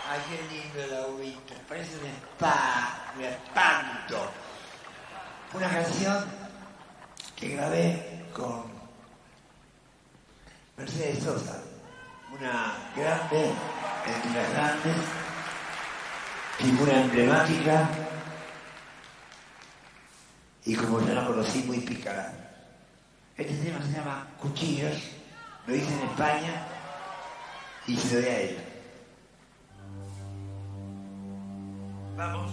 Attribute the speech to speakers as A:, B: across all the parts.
A: Ay, qué lindo el agüita. Parece un spa, un espanto. Una canción que grabé con Mercedes Sosa, una grande, entre las grandes, figura emblemática, y como yo la conocí, muy pícara. Este tema se llama Cuchillos, lo hice en España y se lo doy a ella. Vamos.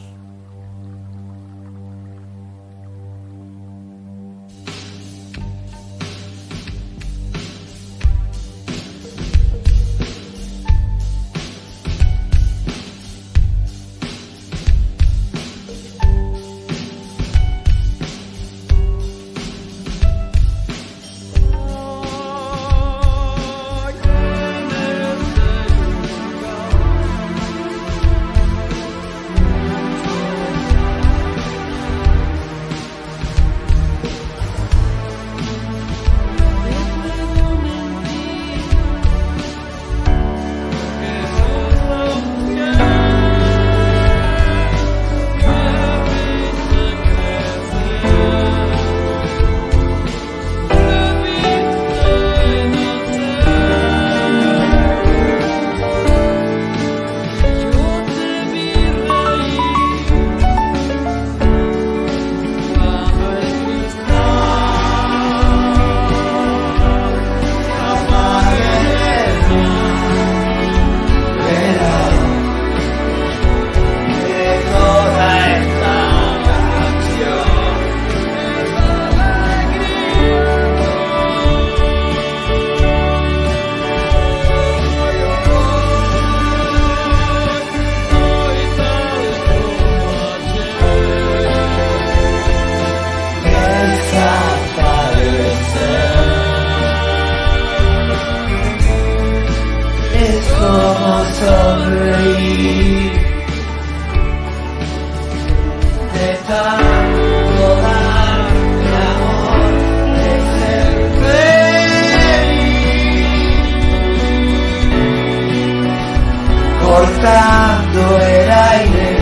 B: Cortando el aire,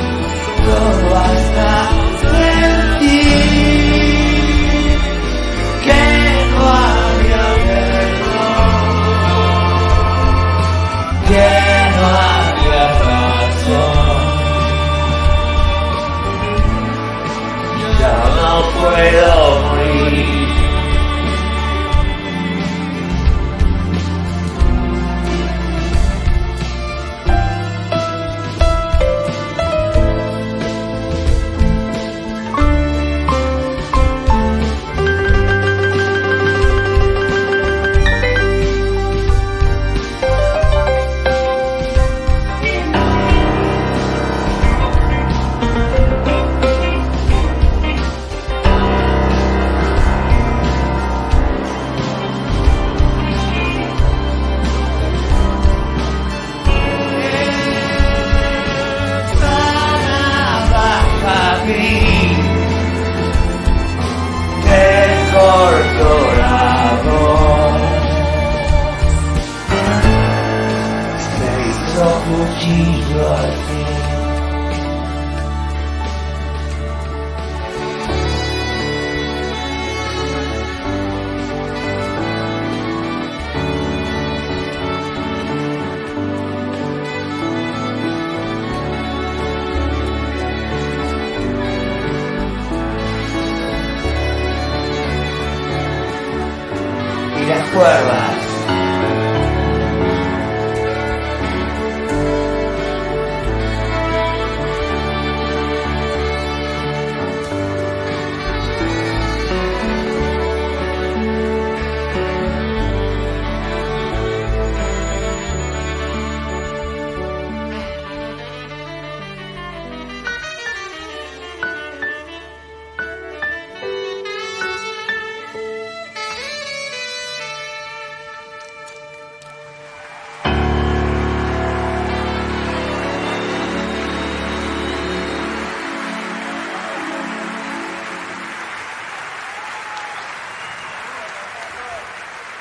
B: todo hasta sentir que no había perdón, que no había razón. Ya no puedo morir. Cuchillo al fin. Y las cuerdas